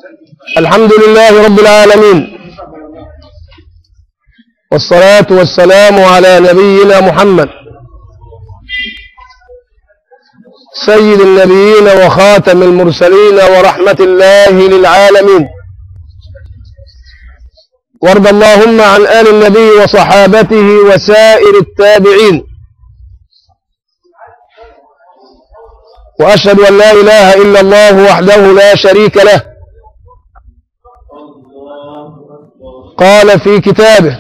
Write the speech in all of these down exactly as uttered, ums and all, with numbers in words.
الحمد لله رب العالمين، والصلاة والسلام على نبينا محمد سيد النبيين وخاتم المرسلين ورحمة الله للعالمين. وارض اللهم عن آل النبي وصحابته وسائر التابعين، وأشهد أن لا إله إلا الله وحده لا شريك له. قال في كتابه: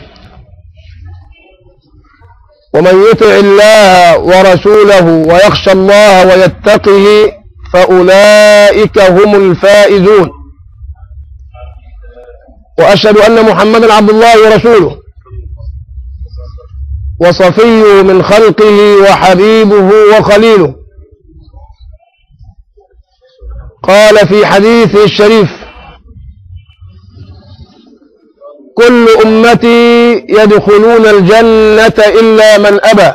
ومن يطع الله ورسوله ويخشى الله ويتقه فأولئك هم الفائزون. وأشهد أن محمدا عبد الله ورسوله وصفيه من خلقه وحبيبه وخليله. قال في حديثه الشريف: كل أمتي يدخلون الجنة إلا من أبى.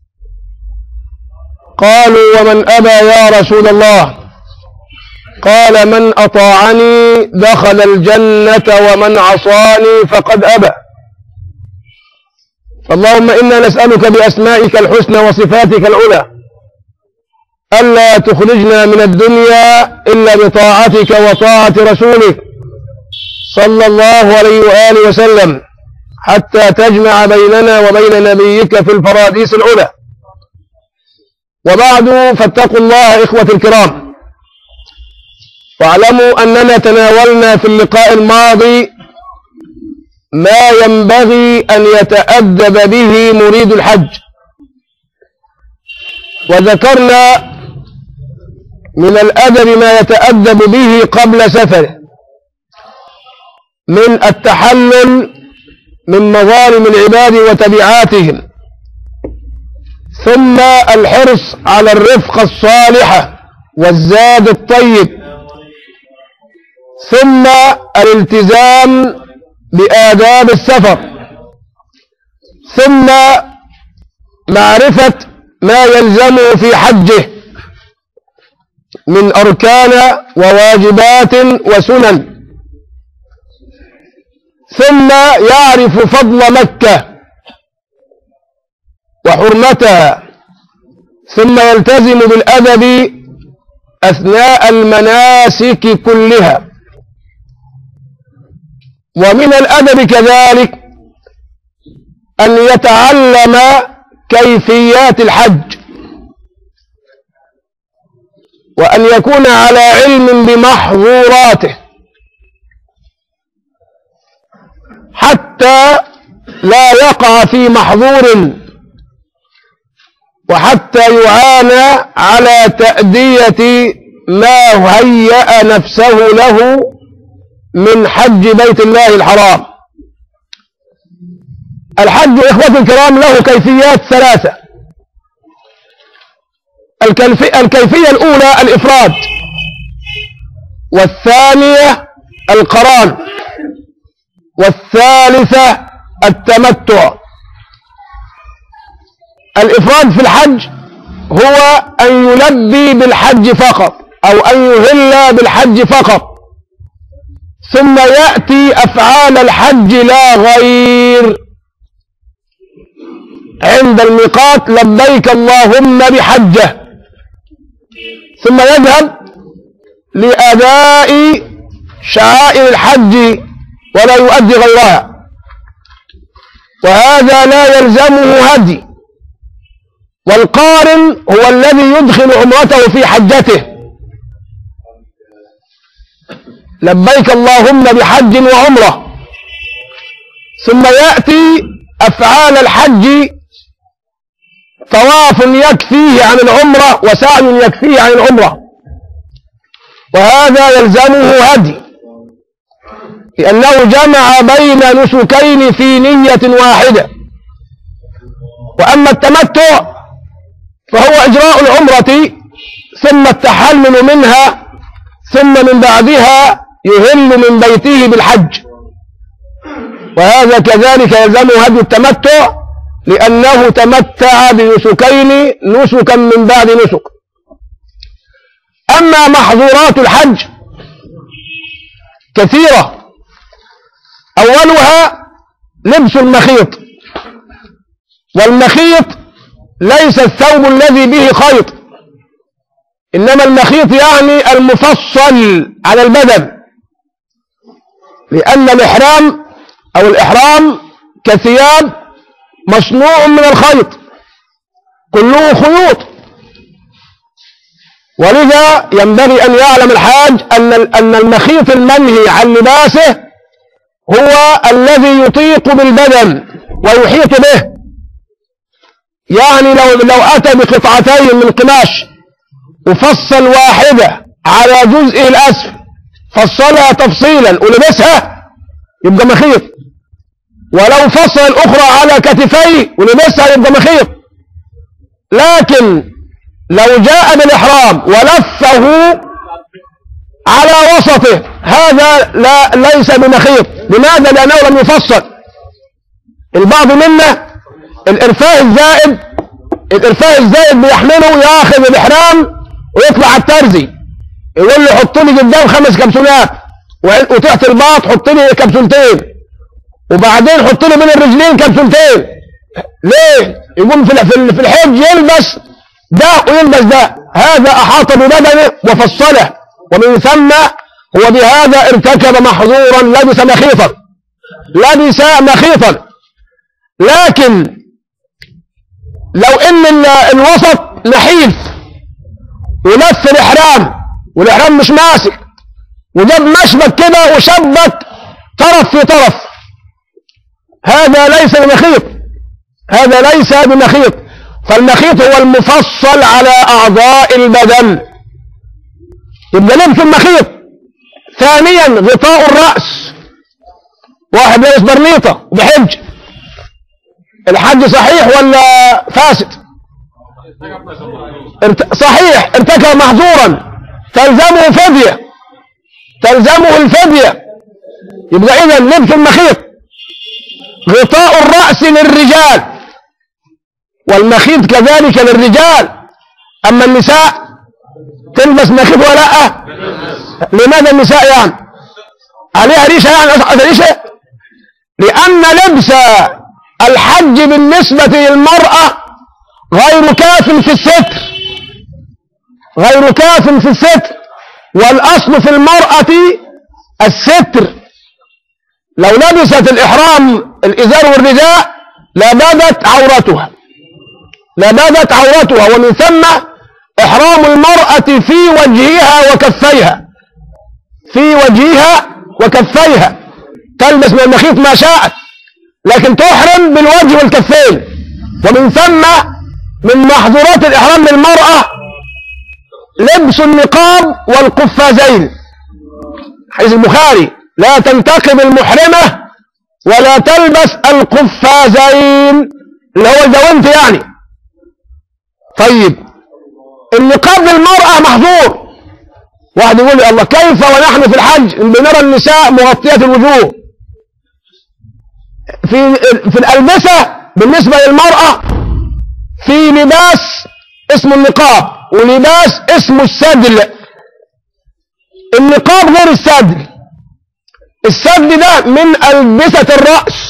قالوا: ومن أبى يا رسول الله؟ قال: من أطاعني دخل الجنة ومن عصاني فقد أبى. فاللهم إنا نسألك بأسمائك الحسنى وصفاتك العلى ألا تخرجنا من الدنيا إلا بطاعتك وطاعة رسولك صلى الله عليه وآله وسلم، حتى تجمع بيننا وبين نبيك في الفراديس العلى. وبعد، فاتقوا الله إخوة الكرام، واعلموا أننا تناولنا في اللقاء الماضي ما ينبغي أن يتأدب به مريد الحج، وذكرنا من الأدب ما يتأدب به قبل سفره، من التحلل من مظالم العباد وتبعاتهم، ثم الحرص على الرفقة الصالحة والزاد الطيب، ثم الالتزام بآداب السفر، ثم معرفة ما يلزمه في حجه من أركان وواجبات وسنن، ثم يعرف فضل مكة وحرمتها، ثم يلتزم بالأدب أثناء المناسك كلها. ومن الأدب كذلك أن يتعلم كيفيات الحج، وأن يكون على علم بمحظوراته، حتى لا يقع في محظور، وحتى يعانى على تأدية ما هيأ نفسه له من حج بيت الله الحرام. الحج إخوة الكرام له كيفيات ثلاثة. الكيفية الأولى الإفراد، والثانية القران، والثالثة التمتع. الإفراد في الحج هو أن يلبي بالحج فقط، أو أن يهل بالحج فقط، ثم يأتي أفعال الحج لا غير. عند الميقات: لبيك اللهم بحجة، ثم يذهب لأداء شعائر الحج ولا يؤدي غيرها، وهذا لا يلزمه هدي. والقارن هو الذي يدخل عمرته في حجته: لبيك اللهم بحج وعمرة، ثم يأتي أفعال الحج: طواف يكفيه عن العمرة وسعي يكفيه عن العمرة، وهذا يلزمه هدي، لأنه جمع بين نسكين في نية واحدة. وأما التمتع فهو إجراء العمرة ثم التحلل منها، ثم من بعدها يهل من بيته بالحج، وهذا كذلك يلزمه هدي التمتع، لأنه تمتع بنسكين، نسكا من بعد نسك. أما محظورات الحج كثيرة. أولها لبس المخيط، والمخيط ليس الثوب الذي به خيط، إنما المخيط يعني المفصل على البدن، لأن الإحرام أو الإحرام كثياب مصنوع من الخيط، كله خيوط. ولذا ينبغي أن يعلم الحاج أن أن المخيط المنهي عن لباسه هو الذي يطيق بالبدن ويحيط به. يعني لو لو أتى بقطعتين من قماش وفصل واحدة على جزئه الأسفل، فصلها تفصيلا ولبسها، يبقى مخيط. ولو فصل الأخرى على كتفيه ولبسها يبقى مخيط. لكن لو جاء بالإحرام ولفه على وسطه، هذا لا ليس بمخيط. لماذا؟ لأنه لم يفصل. البعض منا الإرفاه الزائد الإرفاه الزائد بيحمله ياخذ الإحرام ويطلع على الترزي يقول له حط لي قدام خمس كبسولات، وتحت الباط حط لي كبسولتين، وبعدين حط لي بين الرجلين كبسولتين. ليه؟ يقوم في في الحج يلبس ده ويلبس ده. هذا أحاط ببدنه وفصله، ومن ثم هو بهذا ارتكب محظورا، لبس مخيطا لبس مخيطا. لكن لو ان الوسط نحيف ولف الإحرام والإحرام مش ماسك، وجاب مشبك كده وشبك طرف في طرف، هذا ليس بمخيط، هذا ليس بمخيط. فالمخيط هو المفصل على أعضاء البدن، يبقى لبس المخيط. ثانيا غطاء الرأس. واحد لابس برنيطة وبحج، الحج صحيح ولا فاسد؟ ارت... صحيح، ارتكب محظورا، تلزمه فدية، تلزمه الفدية. يبقى إذا لبس المخيط. غطاء الرأس للرجال، والمخيط كذلك للرجال. أما النساء تلبس مخيط ولا لا؟ لماذا النساء يعني عليها ريشة؟ يعني ريشة لأن لبس الحج بالنسبة للمرأة غير كاف في الستر، غير كاف في الستر، والأصل في المرأة الستر. لو لبست الإحرام الإزار والرداء لبدت عورتها، لبدت عورتها. ومن ثم إحرام المرأة في وجهها وكفيها، في وجهها وكفيها، تلبس من المخيط ما شاءت، لكن تحرم بالوجه والكفين. ومن ثم من محظورات الإحرام للمرأة لبس النقاب والقفازين. حديث البخاري: لا تنتقب المحرمة ولا تلبس القفازين، اللي هو الجوانت يعني. طيب النقاب للمرأة محظور. واحد يقول لي: الله، كيف ونحن في الحج بنرى النساء مغطيات الوجوه؟ في في الألبسة بالنسبة للمرأة في لباس اسمه النقاب ولباس اسمه السدل. النقاب غير السدل. السدل ده من ألبسة الرأس،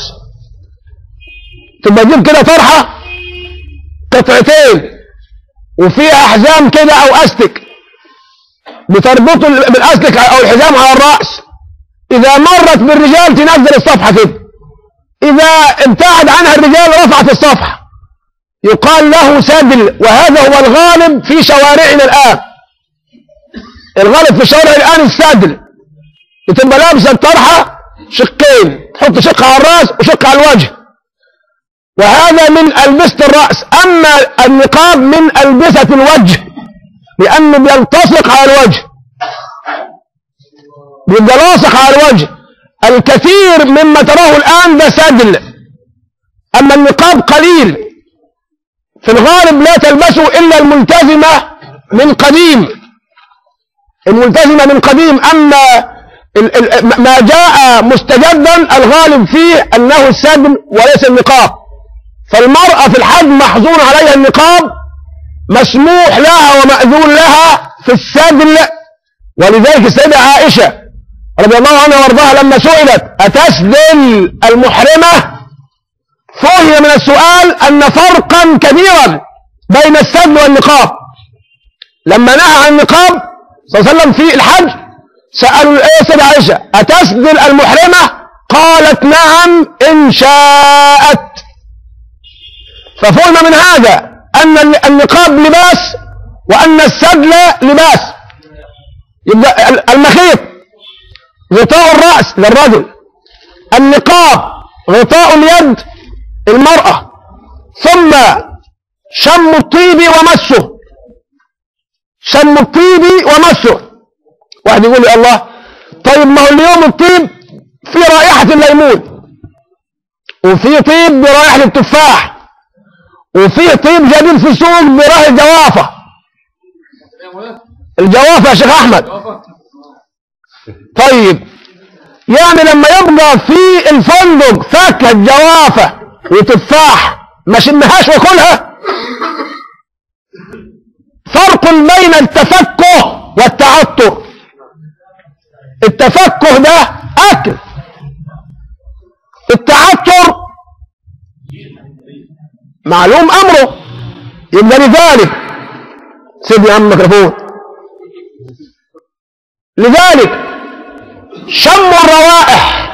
تبقى تجيب كده طرحة قطعتين وفيها حزام كده أو أستك، بتربطه بالأستك أو الحزام على الرأس. إذا مرت بالرجال تنزل الصفحة كده، إذا ابتعد عنها الرجال رفعت الصفحة، يقال له سدل. وهذا هو الغالب في شوارعنا الآن. الغالب في الشوارع الآن السدل، بتبقى لابسة الطرحة شقين، تحط شق على الرأس وشق على الوجه، وهذا من ألبسة الرأس. أما النقاب من ألبسة الوجه، لأنه بيلتصق على الوجه، بيبقى لاصق على الوجه. الكثير مما تراه الآن ده سدل. أما النقاب قليل، في الغالب لا تلبسه إلا الملتزمة من قديم، الملتزمة من قديم. أما ما جاء مستجدا الغالب فيه أنه السدل وليس النقاب. فالمرأة في الحج محظور عليها النقاب، مسموح لها ومأذون لها في السدل. ولذلك السيدة عائشة رضي الله عنها وارضاها لما سئلت أتسدل المحرمة، فهم من السؤال أن فرقا كبيرا بين السدل والنقاب. لما نهى عن النقاب صلى الله عليه وسلم في الحج سألوا السيدة عائشة أتسدل المحرمة؟ قالت نعم إن شاءت. ففهم من هذا أن النقاب لباس وأن السدل لباس. يبقى المخيط غطاء الرأس للرجل، النقاب غطاء اليد المرأة، ثم شم الطيب ومسه، شم الطيب ومسه. واحد يقول لي الله، طيب ما هو اليوم الطيب في رائحة الليمون، وفي طيب برائحة التفاح، وفي طيب جديد في السوق برائحة الجوافة. الجوافة يا شيخ أحمد. طيب يعني لما يبقى في الفندق فاكهة جوافة وتفاح ما شمهاش وكلها، فرق بين التفكه والتعطر. التفكه ده أكل، التعطر معلوم أمره. يبقى لذلك سيدي يا عم الميكروفون، لذلك شم الروائح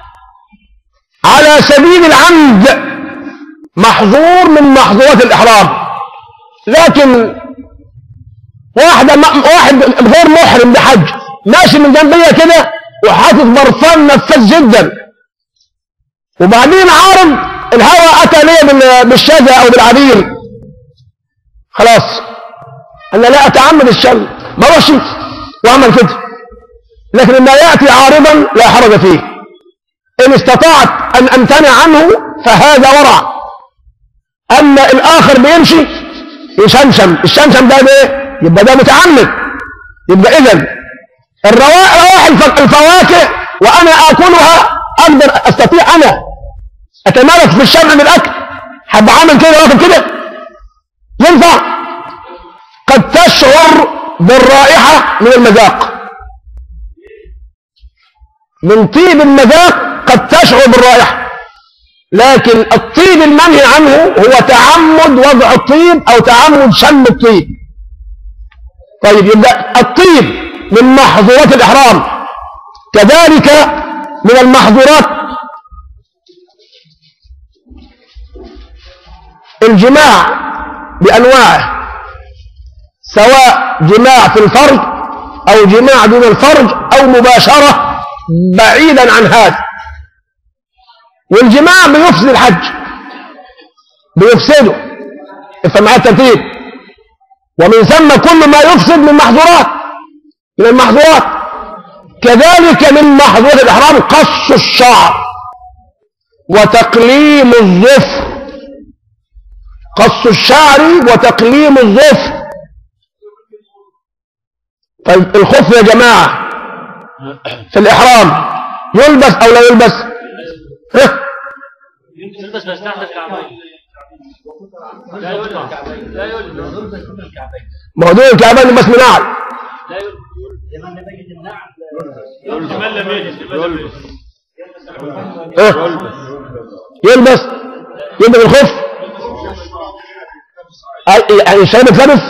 على سبيل العمد محظور من محظورات الإحرام. لكن واحد واحد غير محرم بحج ماشي من جنبية كده وحاطط برفان نفاذ جدا، وبعدين عارض الهواء أتى ليه بالشذا أو بالعبير، خلاص أنا لا أتعمد الشم، ما روحش وأعمل كده. لكن ما يأتي عارضا لا حرج فيه، إن استطعت أن أمتنع عنه فهذا ورع. أما الآخر بيمشي يشمشم، الشمشم ده ايه؟ يبقى ده متعمد. يبقى إذن الروائح الفواكه وأنا آكلها أقدر أستطيع أنا أتمالك في الشمع من الأكل، حب عامل كده واقف كده ينفع. قد تشعر بالرائحة من المذاق، من طيب المذاق قد تشعر بالرائحة، لكن الطيب المنهي عنه هو تعمد وضع الطيب أو تعمد شم الطيب. طيب يبقى الطيب من محظورات الإحرام، كذلك من المحظورات الجماع بأنواعه، سواء جماع في الفرج أو جماع دون الفرج أو مباشرة بعيدا عن هذا. والجماع بيفسد الحج، بيفسده، افهم معايا الترتيب. ومن ثم كل ما يفسد من محظورات من المحظورات. كذلك من محظورات الإحرام قص الشعر وتقليم الظفر، قص الشعر وتقليم الظفر. طيب الخف يا جماعة في الإحرام يلبس أو لا يلبس؟ ها؟ يلبس بس تحت الكعبين. لا يلبس. لا يلبس. ما هو دول الكعبين يلبس من نعل. لا يلبس. لمن بيجي النعل يلبس. لمن لم يجد يلبس. يلبس يلبس الخف. يعني الشباب يتلبس؟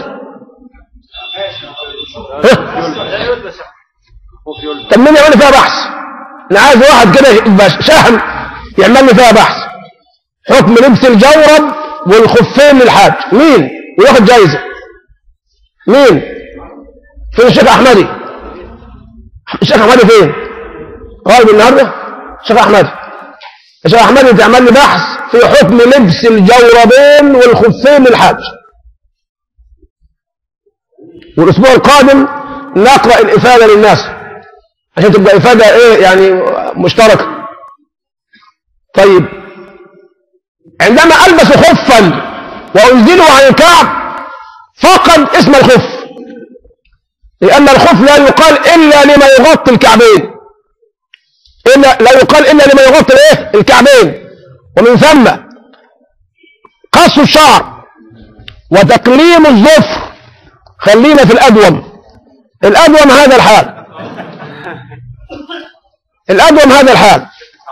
لا يلبس. طب مين يعمل لي فيها بحث؟ انا عايز واحد كده يبقى شهم يعمل لي فيها بحث. حكم لبس الجورب والخفين للحاج، مين وياخد جايزه؟ مين؟ فين الشيخ احمدي؟ الشيخ احمدي فين؟ غايب النهارده؟ الشيخ احمدي، الشيخ احمدي تعمل لي بحث في حكم لبس الجوربين والخفين للحاج. والاسبوع القادم نقرأ الإفادة للناس عشان تبقى إفادة إيه يعني مشتركة. طيب عندما ألبس خفا وأنزله عن الكعب فقد اسم الخف، لأن الخف لا يقال إلا لما يغطي الكعبين، إلا لا يقال إلا لما يغطي إيه الكعبين. ومن ثم قص الشعر وتقليم الظفر. خلينا في الأدوم، الأدوم هذا الحال. الأدوم هذا الحال.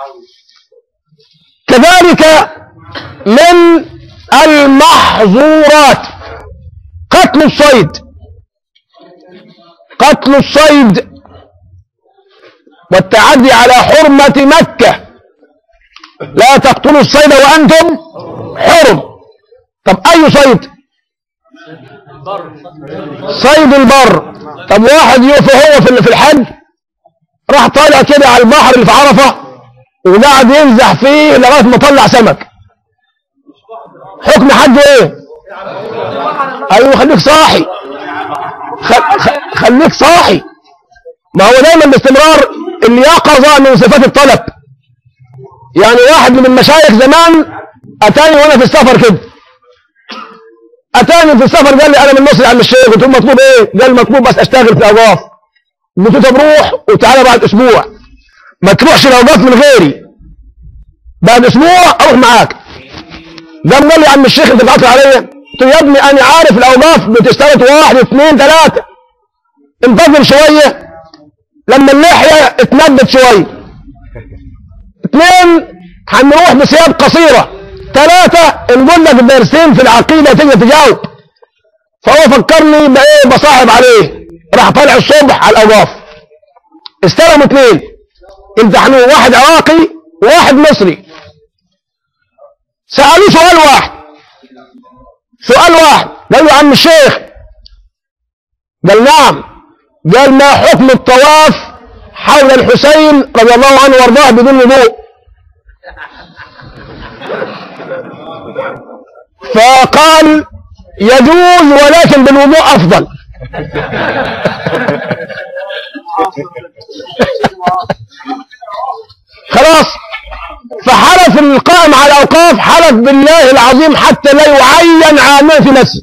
كذلك من المحظورات قتل الصيد، قتل الصيد والتعدي على حرمة مكة. لا تقتلوا الصيد وأنتم حرم. طب أي صيد؟ صيد البر. طب واحد يوفى هو في الحج راح طالع كده على البحر اللي في عرفة وقاعد ينزح فيه لغاية ما طلع سمك، حكم حجه ايه؟ ايوه خليك صاحي، خليك صاحي. ما هو دايما باستمرار اليقظة من صفات الطلب. يعني واحد من المشايخ زمان اتاني وانا في السفر كده، اتاني في السفر قال لي انا من مصر يا عم الشيخ. قلت له مطلوب ايه؟ قال مطلوب بس اشتغل في الاوقاف. قلت له طب روح وتعالى بعد اسبوع، ما تروحش الاوقاف من غيري، بعد اسبوع اروح معاك. قام قال لي يا عم الشيخ انت بتعطل عليا؟ قلت له يا ابني انا عارف الاوقاف بتشترط واحد اثنين ثلاثه، انتظر شويه لما اللحيه اتندت شويه. اثنين هنروح بثياب قصيره. ثلاثه نقول لك درسين في العقيده تقدر تجاوب. فهو فكرني بايه؟ بصاحب عليه. راح طالع الصبح على الاوقاف، استلموا اثنين امتحنوه، واحد عراقي وواحد مصري. سألوه سؤال واحد سؤال واحد قال له يا عم الشيخ، قال نعم. قال ما حكم الطواف حول الحسين رضي الله عنه وارضاه بدون وضوء؟ فقال يجوز ولكن بالوضوء افضل. خلاص. فحلف القائم على الأوقاف، حلف بالله العظيم حتى لا يعين عامل في مسجد.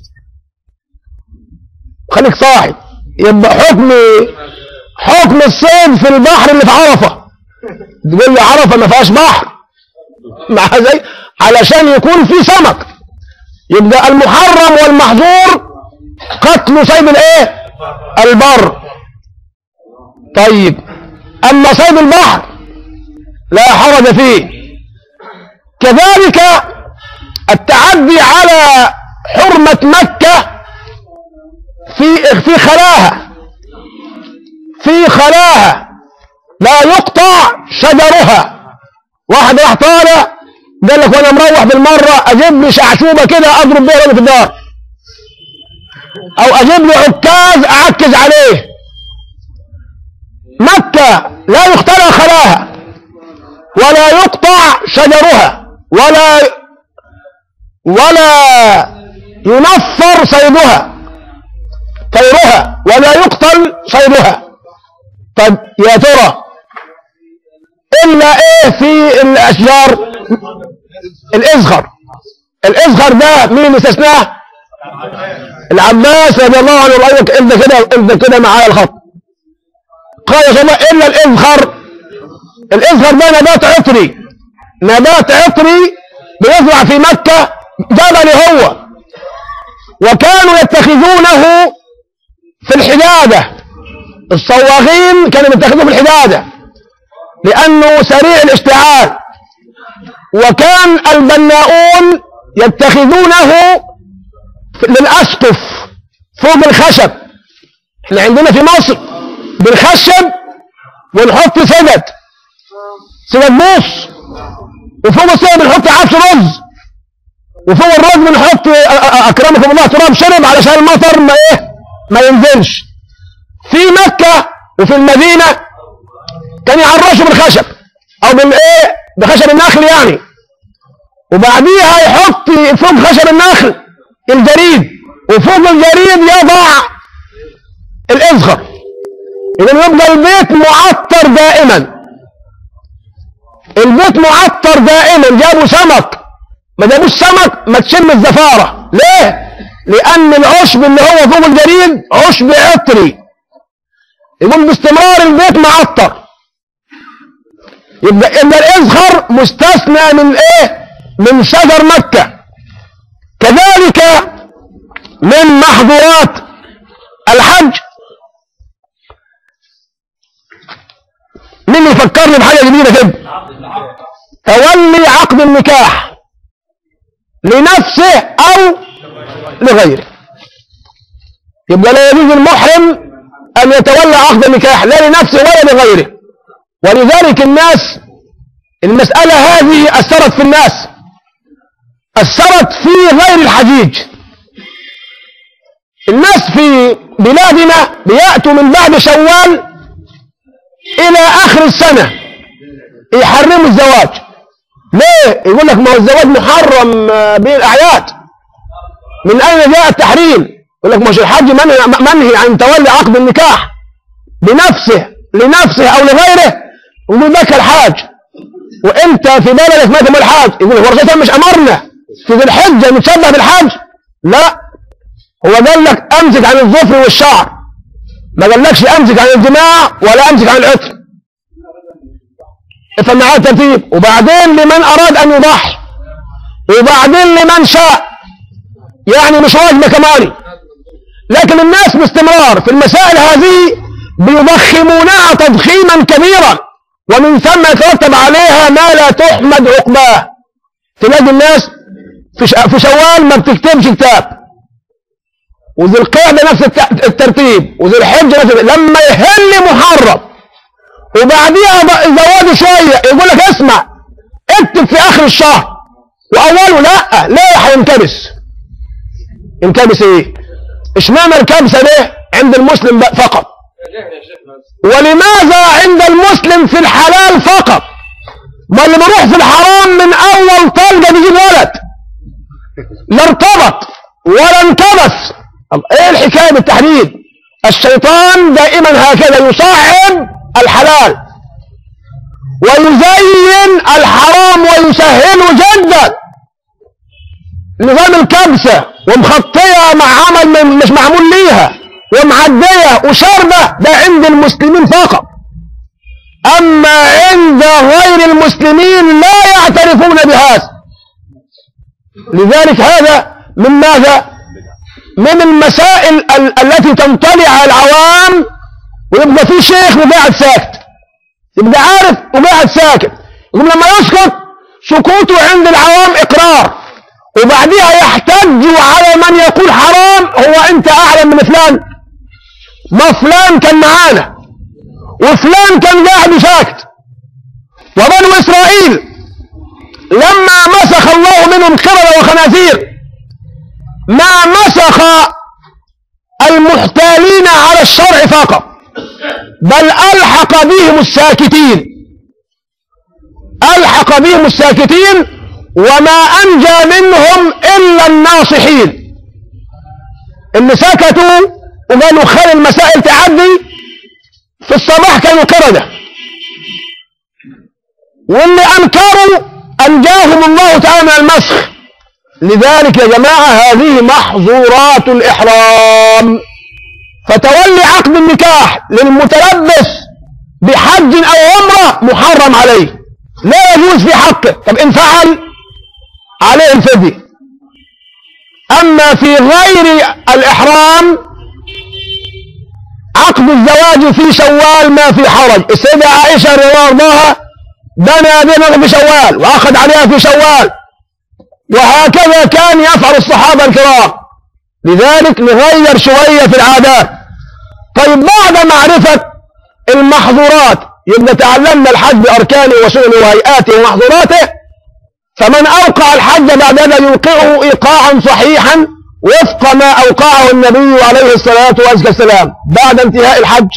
خليك صاحي. يبقى حكم حكم الصيد في البحر اللي في عرفة. تقول لي عرفة ما فيهاش بحر، مع زي علشان يكون في سمك. يبقى المحرم والمحظور قتل صيد الايه؟ البر. طيب اما صيد البحر لا حرج فيه. كذلك التعدي على حرمة مكة في في خلاها في خلاها لا يقطع شجرها. واحد راح طالع قال لك وانا مروح بالمرة اجيب لي شعشوبة كده اضرب بيها في الدار، او اجيب لي عكاز اعكز عليه. مكة لا يخترع خلاها ولا يقطع شجرها ولا ولا ينفر صيدها طيرها ولا يقتل صيدها. طب يا ترى الا ايه في الاشجار؟ الازخر. الازخر ده مين اللي استثناه؟ العباس رضي الله عنه. رايك انت كده انت كده معايا الخط. قال يا جماعه الا الازخر. الازخر ده نبات عطري، نبات عطري بيزرع في مكة، جبل هو، وكانوا يتخذونه في الحدادة. الصواغين كانوا يتخذوه في الحدادة لأنه سريع الاشتعال، وكان البناؤون يتخذونه للأسقف فوق الخشب. اللي عندنا في مصر بالخشب ونحط سجد سجد موس، وفوق السجد بنحط عفش رز، وفوق الرز بنحط اكرمكم الله تراب شرب علشان المطر ما ايه ما ينزلش. في مكة وفي المدينة كان يعرشوا بالخشب او بالايه بخشب النخل يعني، وبعديها يحط فوق خشب النخل الجريد، وفوق الجريد يضع الازخر. إذن يبقى البيت معطر دائما، البيت معطر دائما. جابوا سمك ما جابوش سمك ما تشم الزفارة. ليه؟ لأن العشب اللي هو فوق الجريد عشب عطري، يقول باستمرار البيت معطر. يبقى إن الإزخر مستثنى من إيه؟ من شجر مكة. كذلك من محظورات الحج مين يفكرني بحاجة جديدة كده؟ تولي عقد النكاح لنفسه أو لغيره. يبقى لا يجوز المحرم أن يتولى عقد النكاح لا لنفسه ولا لغيره. ولذلك الناس المسألة هذه أثرت في الناس، أثرت في غير الحجيج. الناس في بلادنا بيأتوا من بعد شوال إلى آخر السنة يحرموا الزواج. ليه؟ يقول لك ما هو الزواج محرم بين الأعياد. من أين جاء التحريم؟ يقول لك مش الحج منهي, منهي عن تولي عقد النكاح بنفسه لنفسه أو لغيره. يقول لك الحاج وأنت في بلدك ما تم الحاج. يقول لك الرسول مش أمرنا في ذي الحجة نتشبه بالحاج؟ لا، هو قال لك أمسك عن الظفر والشعر، ما قالكش أمسك عن الجماع ولا أمسك عن العطر. افهم معاه الترتيب. وبعدين لمن أراد أن يضحي، وبعدين لمن شاء، يعني مش واجبة كمالي. لكن الناس باستمرار في المسائل هذه بيضخمونها تضخيما كبيرا، ومن ثم يترتب عليها ما لا تحمد عقباه. تلاقي الناس في شوال ما بتكتبش كتاب، وذي القعدة نفس الترتيب، وذي الحجة نفس الترتيب. لما يهل محرم وبعديها زواده شوية يقول لك اسمع اكتب في آخر الشهر وأوله. لا، ليه هينكبس؟ ينكبس ايه؟ اشمعنى الكبسة ليه عند المسلم فقط؟ ولماذا عند المسلم في الحلال فقط؟ ما اللي بيروح في الحرام من أول طلقة بيجيب ولد، لا ارتبط ولا انكبس. ايه الحكاية بالتحديد؟ الشيطان دائما هكذا يصعب الحلال ويزين الحرام ويسهله جدا. نظام الكبسة ومخطية مع عمل مش معمول ليها ومعدية وشربة ده عند المسلمين فقط، أما عند غير المسلمين لا يعترفون بهذا. لذلك هذا من ماذا؟ من المسائل ال التي تنطلع على العوام، ويبقى في شيخ وقاعد ساكت، يبقى عارف وقاعد ساكت. يقول لما يسكت سكوته عند العوام إقرار، وبعدها يحتج على من يقول حرام. هو أنت أعلم من فلان؟ ما فلان كان معانا وفلان كان قاعد ساكت. وبنو إسرائيل لما مسخ الله منهم قردة وخنازير ما مسخ المحتالين على الشرع فقط، بل ألحق بهم الساكتين، ألحق بهم الساكتين وما أنجى منهم إلا الناصحين اللي سكتوا وقالوا خير المسائل تعدي. في الصباح كانوا قردة، واللي أنكروا أنجاهم الله تعالى من المسخ. لذلك يا جماعة هذه محظورات الإحرام. فتولي عقد النكاح للمتلبس بحج أو عمرة محرم عليه، لا يجوز في حقه. طب إن فعل عليه الفدية. أما في غير الإحرام عقد الزواج في شوال ما في حرج. السيدة عائشة رضي الله عنها بنى بنغ في شوال وأخذ عليها في شوال، وهكذا كان يفعل الصحابة الكرام. لذلك نغير شوية في العادات. طيب بعد معرفة المحظورات يبقى تعلمنا الحج بأركانه وسننه وهيئاته ومحظوراته. فمن أوقع الحج بعد ذلك يوقعه إيقاعا صحيحا وفق ما أوقعه النبي عليه الصلاة والسلام. بعد انتهاء الحج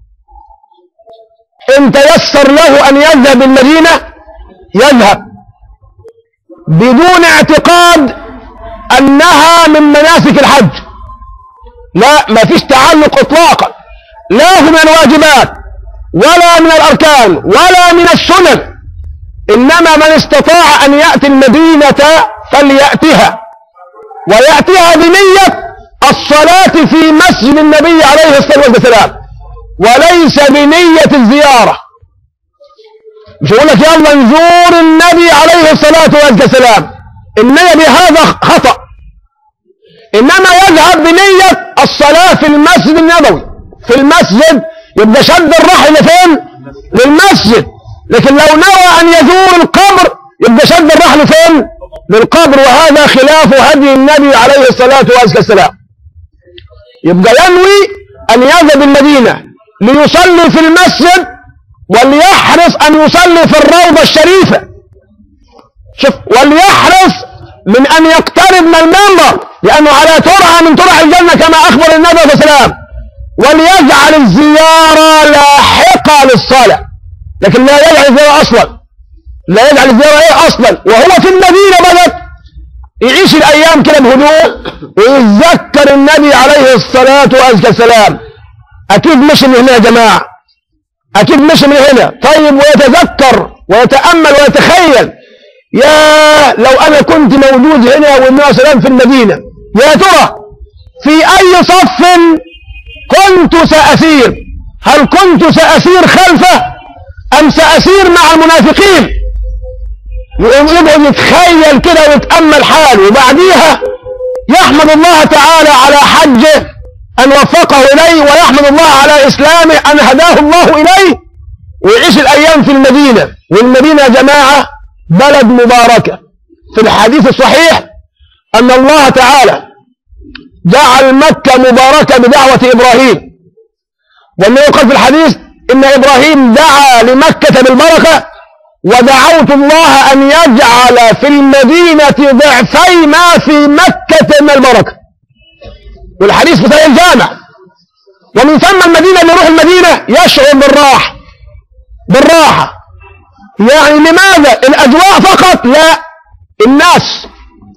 إن تيسر له أن يذهب المدينة يذهب بدون اعتقاد أنها من مناسك الحج. لا، ما فيش تعلق إطلاقا، لا من الواجبات ولا من الأركان ولا من السنن. إنما من استطاع أن يأتي المدينة فليأتها، ويأتيها بنية الصلاة في مسجد النبي عليه الصلاة والسلام وليس بنية الزيارة. مش يقول لك يلا نزور النبي عليه الصلاة والسلام، النية بهذا خطأ. إنما يذهب بنية الصلاة في المسجد النبوي. في المسجد يبقى شد الرحل فين؟ للمسجد، لكن لو نوى أن يزور القبر يبقى شد الرحل فين؟ للقبر، وهذا خلاف هدي النبي عليه الصلاة والسلام. يبقى ينوي أن يذهب المدينة ليصلي في المسجد، وليحرص أن يصلي في الروضة الشريفة. شوف، وليحرص من أن يقترب من المنبر، لأنه على ترعى من ترع الجنة كما أخبر النبي صلى الله عليه وسلم. وليجعل الزيارة لاحقة للصلاة، لكن لا يجعل الزيارة أصلا، لا يجعل الزيارة إيه أصلا وهو في المدينة بدأ يعيش الأيام كده بهدوء ويتذكر النبي عليه الصلاة والسلام. أكيد مش من هنا يا جماعة، أكيد مش من هنا. طيب، ويتذكر ويتأمل ويتخيل، يا لو أنا كنت موجود هنا والنبي صلى الله عليه وسلم في المدينة، يا ترى في أي صف كنت سأسير؟ هل كنت سأسير خلفه أم سأسير مع المنافقين؟ يقعد يتخيل كده ويتأمل حاله، وبعديها يحمد الله تعالى على حجه أن وفقه إليه، ويحمد الله على إسلامه أن هداه الله إليه، ويعيش الأيام في المدينة. والمدينة يا جماعة بلد مباركة. في الحديث الصحيح أن الله تعالى جعل مكة مباركة بدعوة إبراهيم، والنبي قال في الحديث إن إبراهيم دعا لمكة بالبركة، ودعوت الله أن يجعل في المدينة ضعفي ما في مكة من البركة. والحديث في صحيح الجامع. ومن ثم المدينة، اللي يروح المدينة يشعر بالراحة، بالراحة. يعني لماذا؟ الأجواء فقط؟ لا، الناس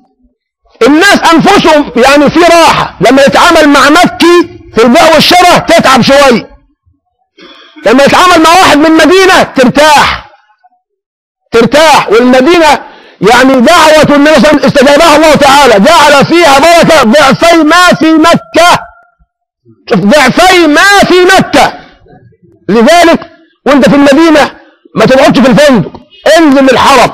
الناس أنفسهم يعني في راحة. لما يتعامل مع مكي في البيع والشراء تتعب شوية، لما يتعامل مع واحد من مدينة ترتاح ترتاح. والمدينة يعني دعوة النبي صلى الله عليه وسلم استجابها الله تعالى، جعل فيها بركة ضعفي ما في مكة. شوف، ضعفي ما في مكة. لذلك وانت في المدينة ما تقعدش في الفندق، انزل للحرم،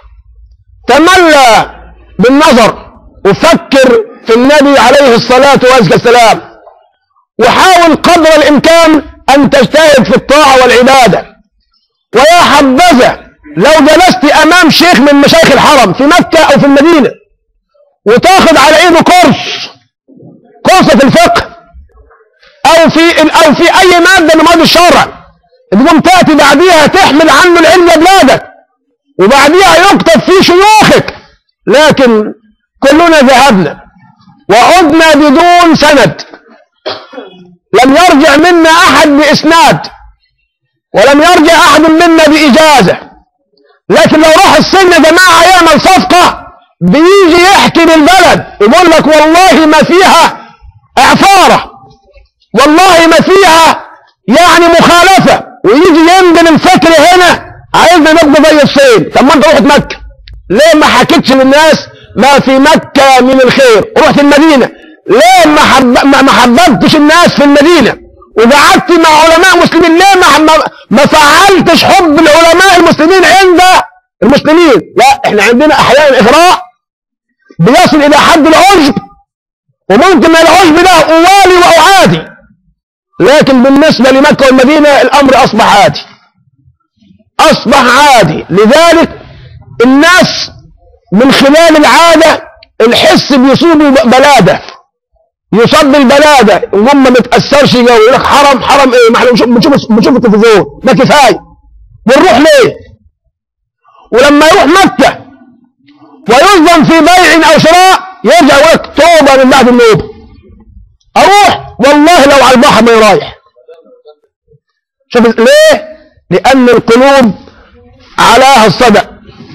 تملى بالنظر وفكر في النبي عليه الصلاة والسلام، وحاول قدر الإمكان أن تجتهد في الطاعة والعبادة. ويا حبذا لو جلست أمام شيخ من مشايخ الحرم في مكة أو في المدينة، وتاخذ على إيده كورس كورس في الفقه أو في أو في أي مادة من مواد الشرع، تقوم تأتي بعديها تحمل عنه العلم لبلادك، وبعديها يكتب في شيوخك. لكن كلنا ذهبنا وعدنا بدون سند، لم يرجع منا أحد بإسناد، ولم يرجع أحد منا بإجازة. لكن لو راح السن يا جماعة يعمل صفقة، بيجي يحكي للبلد يقول لك والله ما فيها اعفارة، والله ما فيها يعني مخالفة، ويجي ينقل الفكر هنا عايزنا نبقى زي الصين. طب ما انت رحت مكة ليه ما حكيتش للناس ما في مكة من الخير؟ رحت المدينة ليه ما, حب... ما حببتش الناس في المدينة؟ وقعدت مع علماء مسلمين ليه ما, ما فعلتش حب العلماء المسلمين عند المسلمين؟ لا، احنا عندنا احيانا اغراء بيصل الى حد العجب، وممكن من العجب ده اوالي واعادي. لكن بالنسبة لمكة والمدينة الامر اصبح عادي، اصبح عادي. لذلك الناس من خلال العادة الحس بيصيبوا بلادة، يصاب بالبلادة، وهم ما بتأثرش. يقول لك حرم حرم ايه؟ ما احنا بنشوف بنشوف التلفزيون، ده كفاية، بنروح ليه؟ ولما يروح مكة ويظلم في بيع او شراء يرجع يقول لك توبة من بعد النوبة، اروح والله لو على البحر ما رايح. شوف ليه؟ لأن القلوب علاها الصدى،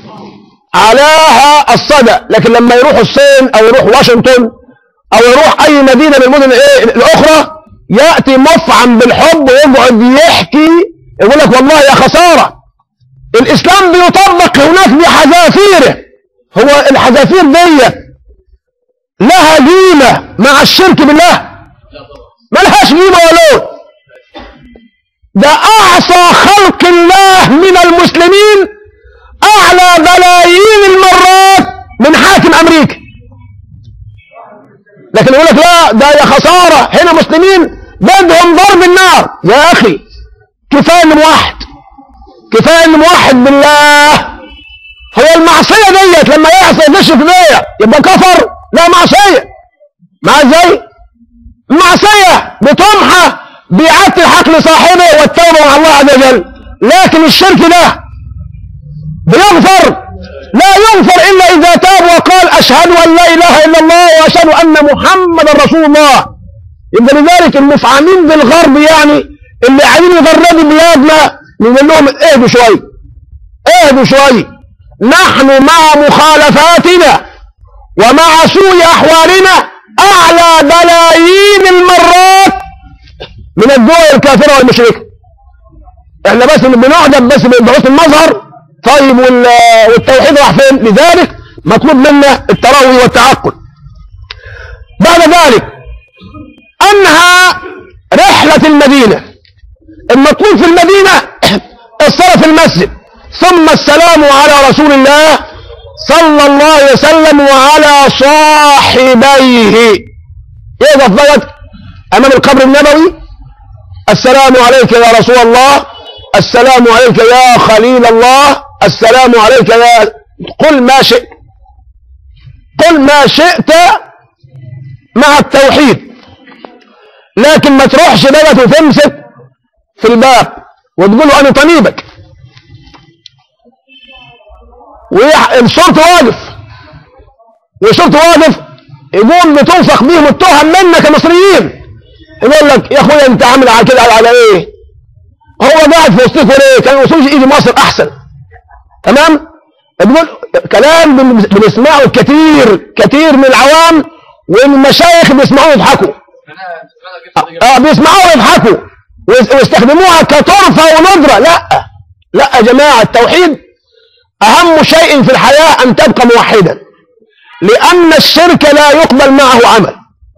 علاها الصدى. لكن لما يروح الصين او يروح واشنطن او يروح اي مدينة من المدن ايه الاخرى، يأتي مفعم بالحب ويقعد يحكي يقول لك والله يا خسارة الاسلام بيطبق هناك بحذافيره. هو الحذافير دي لها قيمة مع الشرك بالله؟ ما لهاش قيمة ولا. ده اعصى خلق الله من المسلمين اعلى بلايين المرات من حاكم امريكا. لكن يقول لك لا ده يا خسارة هنا مسلمين بدهم ضرب النار. يا اخي كفاية من واحد كفايه انه موحد بالله. هو المعصيه ديت لما يحصل يشرك بيها يبقى كفر؟ لا، معصيه. مع ازاي؟ المعصيه بتمحى بإعادة الحق لصاحبه والتوبه مع الله عز وجل، لكن الشرك ده بيغفر؟ لا يغفر الا اذا تاب وقال اشهد ان لا اله الا الله واشهد ان محمدا رسول الله. يبقى لذلك المفعمين بالغرب يعني اللي قاعدين يغربوا بلادنا نقول لهم اهدوا شويه، اهدوا شويه. نحن مع مخالفاتنا ومع سوء احوالنا اعلى بلايين المرات من الدول الكافره والمشركه. احنا بس بنعجب بس بحسن المظهر. طيب والتوحيد راح فين؟ لذلك مطلوب منا التروي والتعقل. بعد ذلك انهى رحله المدينه. المطلوب في المدينه الصلاه في المسجد، ثم السلام على رسول الله صلى الله عليه وسلم وعلى صاحبيه. يقف بقى امام القبر النبوي: السلام عليك يا رسول الله، السلام عليك يا خليل الله، السلام عليك يا، قل ما شئت، قل ما شئت مع التوحيد. لكن ما تروحش بقى وتمسك في الباب وتقول له انا طبيبك، والشرطي واقف والشرطي واقف يقوم بتوثق بيهم التهم منا كمصريين، يقول لك يا اخويا انت عامل على كده على ايه؟ هو قاعد في وسطكم ليه؟ كان وصولش يجي مصر احسن. تمام؟ بنقول كلام بنسمعه كتير كتير من العوام، والمشايخ بيسمعوه يضحكوا. اه بيسمعوه يضحكوا ويستخدموها كطرفه وندره. لا لا يا جماعه، التوحيد اهم شيء في الحياه ان تبقى موحدا، لان الشرك لا يقبل معه عمل.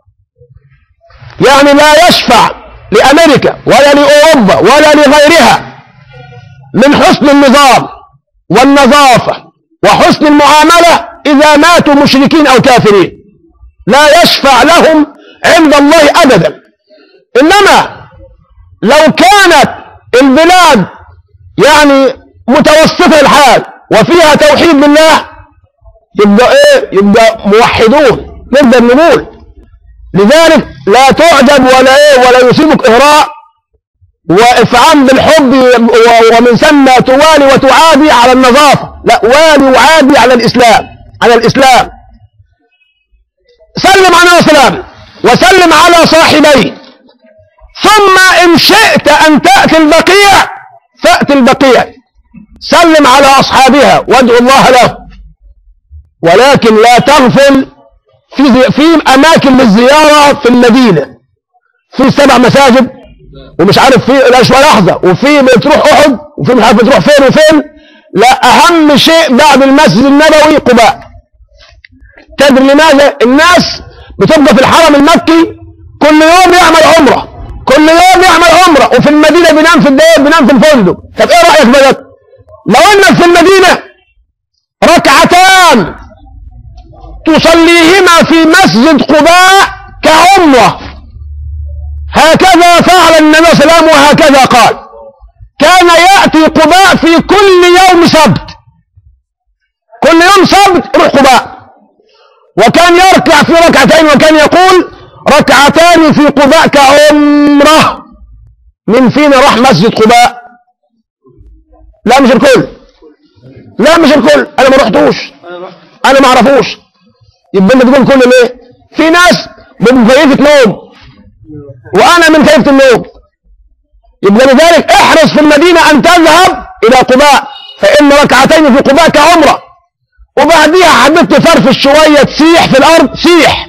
يعني لا يشفع لامريكا ولا لاوروبا ولا لغيرها من حسن النظام والنظافه وحسن المعامله اذا ماتوا مشركين او كافرين، لا يشفع لهم عند الله ابدا. انما لو كانت البلاد يعني متوسطه الحال وفيها توحيد بالله يبقى ايه؟ يبقى موحدون نقدر نقول. لذلك لا تعجب ولا ايه ولا يصيبك اغراء وافعام بالحب ومن ثم توالي وتعادي على النظافه، لا، والي وعادي على الاسلام، على الاسلام. سلم على السلام وسلم على صاحبيه، ثم ان شئت ان تاتي البقيع فات البقيع، سلم على اصحابها وادعو الله له، ولكن لا تغفل في في اماكن للزياره في المدينه، في سبع مساجد ومش عارف في الاشواء لحظه، وفي بتروح احد، وفي مش عارف بتروح فين وفين. لا، اهم شيء بعد المسجد النبوي قباء. تدري لماذا؟ الناس بتبقى في الحرم المكي كل يوم يعمل عمره، كل يوم يعمل عمره، وفي المدينه بينام في الدير، بينام في الفندق. طب ايه رايك بقى لو انك في المدينه ركعتان تصليهما في مسجد قباء كعمره؟ هكذا فعل النبي صلى الله عليه وسلم، وهكذا قال: كان يأتي قباء في كل يوم سبت، كل يوم سبت يروح قباء، وكان يركع في ركعتين، وكان يقول: ركعتان في قباء كعمره. من فينا راح مسجد قباء؟ لا مش الكل، لا مش الكل، انا ما رحتوش، انا ما اعرفوش. يبقى انت تقول كل ليه؟ في ناس بمكيفة نوم وانا من كيفة النوم. يبقى لذلك احرص في المدينة ان تذهب الى قباء، فان ركعتين في قباء كعمرة. وبعديها حبيت تفرفش شوية تسيح في الارض، سيح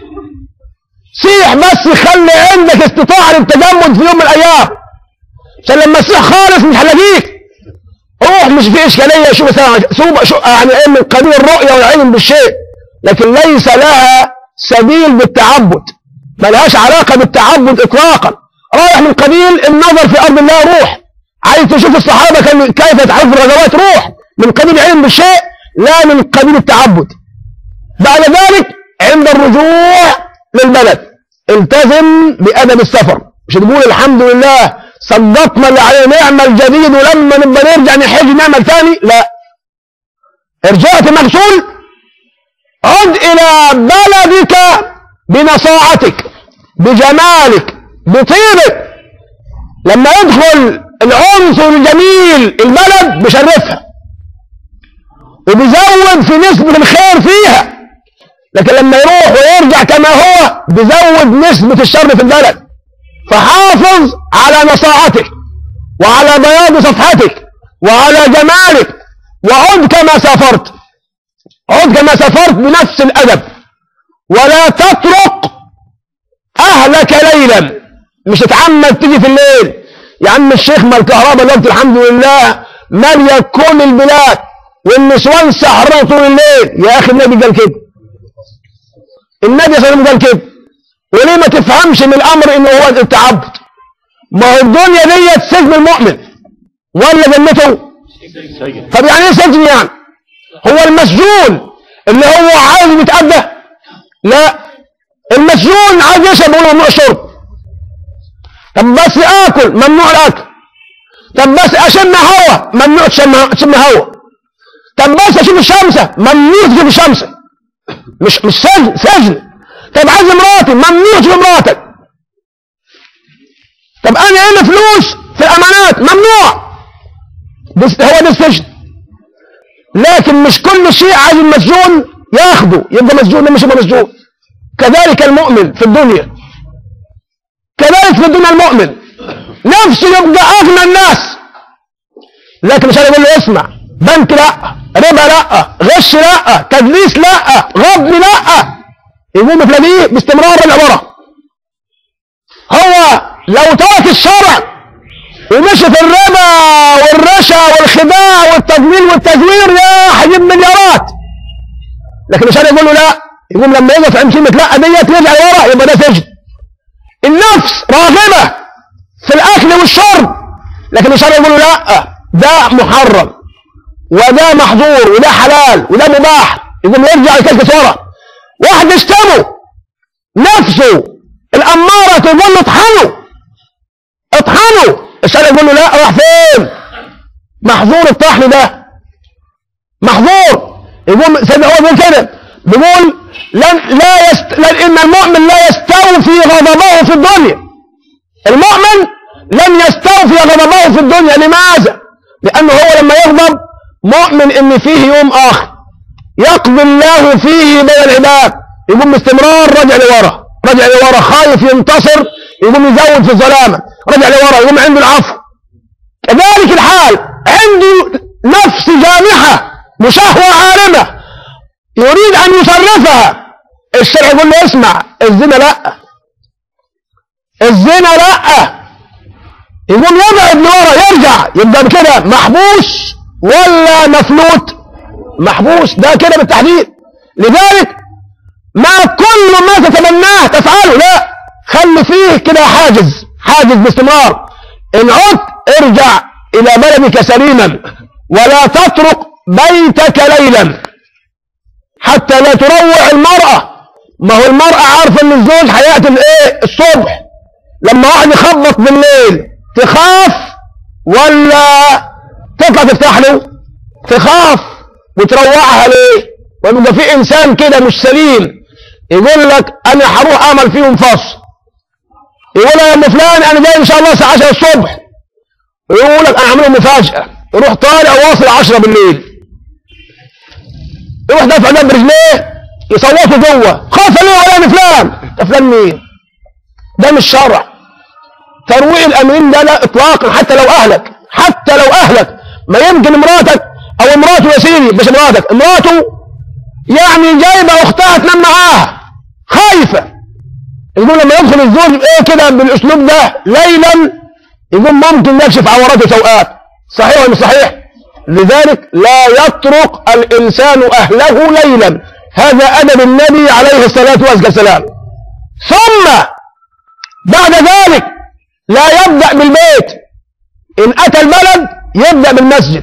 سيح بس خلي عندك استطاعة للتجمد في يوم من الايام، عشان لما تسيح خالص مش هلاقيك. روح، مش في اشكالية، شوف شو يعني ايه من قبيل الرؤية والعلم بالشيء، لكن ليس لها سبيل بالتعبد، ملهاش علاقة بالتعبد اطلاقا. رايح من قبيل النظر في ارض الله، روح. عايز تشوف الصحابة كانوا كيف يتعرفوا الغزوات، روح. من قبيل علم بالشيء، لا من قبيل التعبد. بعد ذلك عند الرجوع للبلد التزم بأدب السفر، مش تقول الحمد لله سقطنا اللي عليه نعمل جديد ولما نبقى نرجع نحج نعمل ثاني. لا، رجعت مغسول، عد الى بلدك بنصاعتك بجمالك بطيبك. لما يدخل العنصر الجميل البلد بشرفها وبيزود في نسبة الخير فيها، لكن لما يروح ويرجع كما هو بيزود نسبة الشر في البلد. فحافظ على نصاعتك وعلى بياض صفحتك وعلى جمالك، وعد كما سافرت، عد كما سافرت بنفس الأدب، ولا تطرق أهلك ليلا. مش تتعمد تيجي في الليل. يا عم الشيخ ما الكهرباء دلوقتي الحمد لله مالية كل البلاد والنسوان سهرانة طول الليل. يا أخي النبي قال كده، النبي صلى الله عليه وسلم قال كده. وليه ما تفهمش من الأمر إنه هو التعبد؟ ما هو الدنيا ديت سجن المؤمن ولا جنته؟ طب يعني ايه سجن؟ يعني هو المسجون اللي هو عايز يتأدى؟ لا، المسجون عايز يشرب ولا ممنوع الشرب. طب بس آكل، ممنوع الأكل. طب بس أشم هوا، ممنوع تشم هوا. طب بس أشوف الشمسة، ممنوع تشوف الشمسة. مش مش سجن، سجن. طب عايز مراتي، ممنوع تشوف مراتك. طب أنا إيه فلوس في الأمانات، ممنوع. بس هو ده السجن. لكن مش كل شيء عايز المسجون ياخده يبقى مسجون، مش يبقى مسجون. كذلك المؤمن في الدنيا، كذلك في الدنيا المؤمن نفسه يبقى أغنى الناس، لكن مش هيقول له اسمع، بنك لا، ربا لا، غش لا، تدليس لا، غضن لا، يقوم تلاقيه باستمرار العبارة. هو لو ترك الشرع ومشي في الربا والرشا والخداع والتضليل والتزوير يا هيجيب مليارات، لكن مش هيقول له لا. يقوم لما يقف عند كلمة لا ديت يرجع لورا، يبقى ده سجن. النفس راغبة في الأكل والشرب، لكن مش هيقول له لا، ده محرم وده محظور وده حلال وده مباح، يقوم يرجع لكلكة ورا. واحد يشتمه نفسه الأمارة تقول له اطحنه اطحنه، الشرع يقول له لا، راح فين؟ محظور الطحن ده، محظور. يقوم سيدنا هو بيقول كده، بيقول لن لا يست... لن ان المؤمن لا يستوفي غضبه في الدنيا. المؤمن لن يستوفي غضبه في الدنيا. لماذا؟ لانه هو لما يغضب مؤمن ان فيه يوم اخر يقضي الله فيه بين العباد، يقوم باستمرار رجع لورا، رجع لورا، خايف ينتصر، يقوم يزود في الظلامه، رجع لورا، يقوم عنده العفو. كذلك الحال عنده نفس جامحه مشهوه عارمه يريد ان يصرفها، الشرع يقول له اسمع، الزنا لا، الزنا لا، يقوم يبعد لورا يرجع، يبقى كده محبوس ولا مفلوت؟ محبوس، ده كده بالتحديد. لذلك ما كل ما تتمناه تفعله، لا، خلي فيه كده حاجز، حاجز باستمرار. ان عدت ارجع الى بلدك سليما، ولا تترك بيتك ليلا حتى لا تروع المرأة. ما هو المرأة عارفة ان الزوج هيأتي الايه الصبح، لما واحد يخبط بالليل تخاف ولا تطلع تفتح له؟ تخاف وتروعها ليه؟ ويبقى في انسان كده مش سليم يقول لك انا هروح اعمل فيهم فص، يقول يا ام فلان انا جاي ان شاء الله الساعه عشرة الصبح، يقول لك انا هعمل مفاجاه، يروح طالع واصل عشرة بالليل، يروح دافع ده برجليه يصوته جوه، خاف ليه ولا فلان؟ ده فلان مين؟ ده مش شرع. ترويع الامرين ده لا اطلاقا، حتى لو اهلك، حتى لو اهلك. ما يمكن امراتك او امراته يا سيدي، مش امراتك، امراته يعني جايبه اختها تنام معاها خايفه، يقول لما يدخل الزوج ايه كده بالاسلوب ده ليلا يقول ممكن يكشف عوراته سوءات. صحيح ولا مش صحيح؟ لذلك لا يترك الانسان اهله ليلا، هذا ادب النبي عليه الصلاه والسلام. ثم بعد ذلك لا يبدا بالبيت، ان اتى البلد يبدا بالمسجد،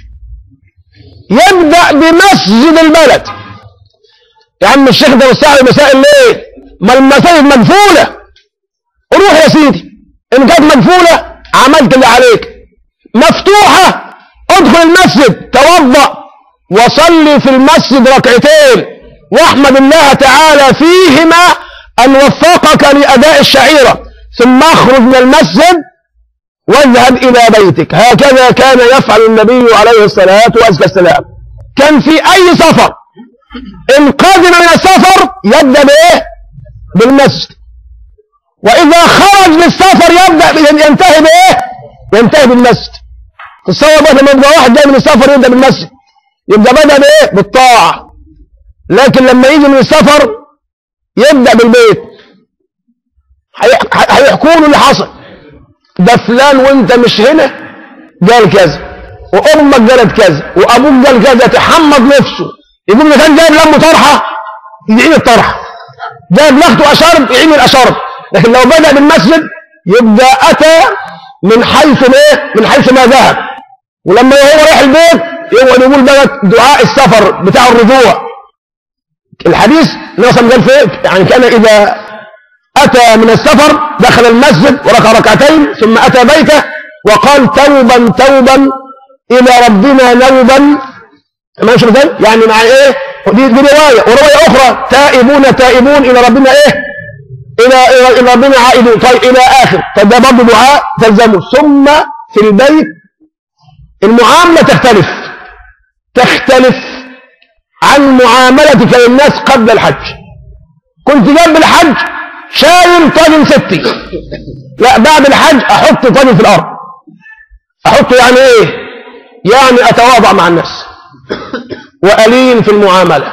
يبدا بمسجد البلد. يا عم الشيخ ده والساعه المسائل ليه؟ ما المساجد مقفوله. روح يا سيدي، ان كانت مقفوله عملت اللي عليك، مفتوحة، ادخل المسجد توضأ وصلي في المسجد ركعتين واحمد الله تعالى فيهما أن وفقك لأداء الشعيرة، ثم اخرج من المسجد واذهب إلى بيتك. هكذا كان يفعل النبي عليه الصلاة والسلام. كان في أي سفر إن قادم من السفر يبدأ بإيه؟ بالمسجد، وإذا خرج للسفر يبدأ ينتهي بإيه؟ ينتهي بالمسجد. تصور بقى لما يبقى واحد جاي من السفر يبدأ بالمسجد، يبقى بدأ بإيه؟ بالطاعة. لكن لما يجي من السفر يبدأ بالبيت، هيحكوا له اللي حصل، ده فلان وانت مش هنا قال كذا، وامك قالت كذا، وابوك قال كذا، تحمض نفسه. يقول لي كان جايب لمه طرحه يعين الطرحه، جايب لاخته اشرب يعين الاشرب. لكن لو بدأ بالمسجد يبقى اتى من حيث ايه؟ من حيث ما ذهب. ولما هو رايح البيت يقعد يقول بقى دعاء السفر بتاع الرجوع. الحديث نصم قال فيه يعني كان اذا اتى من السفر دخل المسجد وركع ركعتين ثم اتى بيته وقال توبا توبا الى ربنا نوبا. تمام شو ازاي؟ يعني مع ايه؟ دي, دي روايه، وروايه اخرى تائبون تائبون الى ربنا ايه؟ الى الى, إلى ربنا عائدون. طيب الى اخر. طيب ده برضه دعاء تلزمه. ثم في البيت المعامله تختلف تختلف عن معاملتك للناس قبل الحج. كنت جنب الحج شايل طاجن ستي، لا بعد الحج احط طاجن في الارض. احطه يعني ايه؟ يعني اتواضع مع الناس والين في المعامله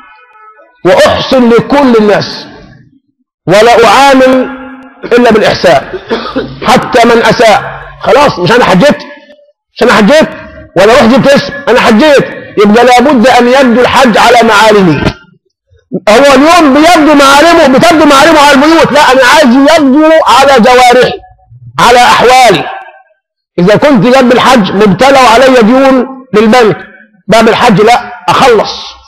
واحسن لكل الناس ولا اعامل الا بالاحسان حتى من اساء. خلاص مش انا حجيت مش انا حجيت ولا روح جبت اسم، انا حجيت، يبقى لابد ان يبدو الحج على معالمه. هو اليوم بيبدو معالمه بتبدو معالمه على البيوت، لا انا عايز يبدو على جوارحي على احوالي. اذا كنت جنب الحج مبتلى وعلي ديون للبنك، باب الحج لا اخلص.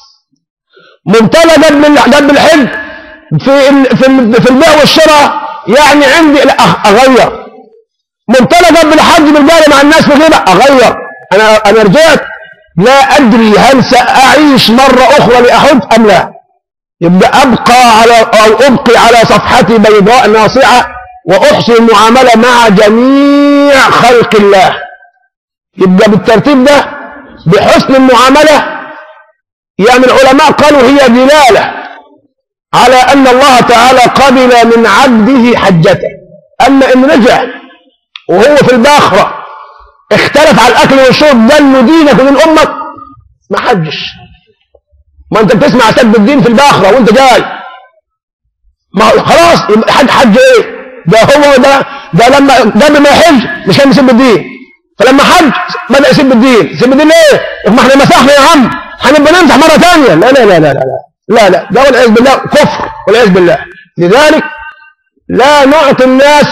مبتلى جنب الحج في في في البيع والشراء يعني عندي لا اغير. مبتلى جنب الحج بالجاري مع الناس في غيبه اغير. انا انا رجعت لا ادري هل ساعيش مره اخرى لاحج ام لا. يبقى ابقى على او ابقي على صفحتي بيضاء ناصعه واحسن المعامله مع جميع خلق الله. يبقى بالترتيب ده بحسن المعامله. يعني العلماء قالوا هي دلاله على ان الله تعالى قبل من عبده حجته. اما ان رجع وهو في الباخره اختلف على الاكل والشرب دل دينك من امك ما حجش. ما انت بتسمع سب الدين في الباخره وانت جاي، ما خلاص حج حج ايه؟ ده هو ده ده لما قبل ما يحج مش كان يسب الدين، فلما حج بدا يسب الدين. يسب الدين ليه؟ ما احنا مسحنا يا عم هنبقى نمسح مره ثانيه. لا لا لا لا لا لا لا ده والعياذ بالله كفر والعياذ بالله. لذلك لا نعطي الناس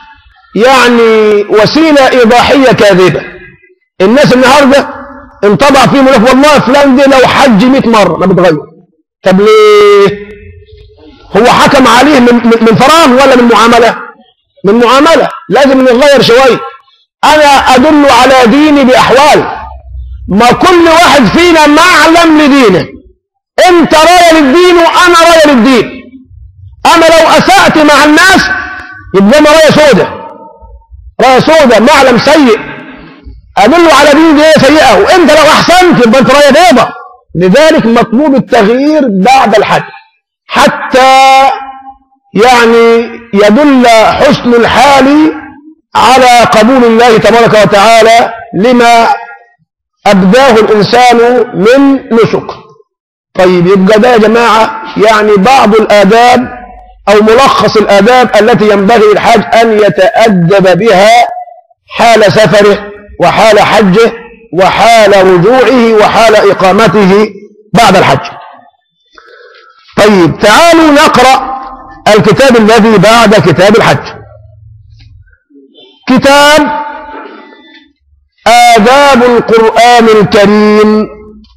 يعني وسيله ايضاحيه كاذبه. الناس النهارده انطبع فيهم يقول لك والله فلان دي لو حج مئة مره ما بتغير. طب ليه؟ هو حكم عليه من من فراغ ولا من معامله؟ من معامله. لازم نتغير شويه. انا ادل على ديني باحوال. ما كل واحد فينا معلم لدينه. انت رايه للدين وانا رايه للدين. انا لو اسأت مع الناس يبقى انا رايه سودة رايه سودة معلم سيء ادل على دين دي سيئه، وانت لو احسنت يبقى انت رايه بيضاء. لذلك مطلوب التغيير بعد الحج حتى يعني يدل حسن الحال على قبول الله تبارك وتعالى لما أبداه الإنسان من نسك. طيب يبقى ده يا جماعة يعني بعض الآداب أو ملخص الآداب التي ينبغي الحاج أن يتأدب بها حال سفره وحال حجه وحال رجوعه وحال إقامته بعد الحج. طيب تعالوا نقرأ الكتاب الذي بعد كتاب الحج. كتاب آداب القرآن الكريم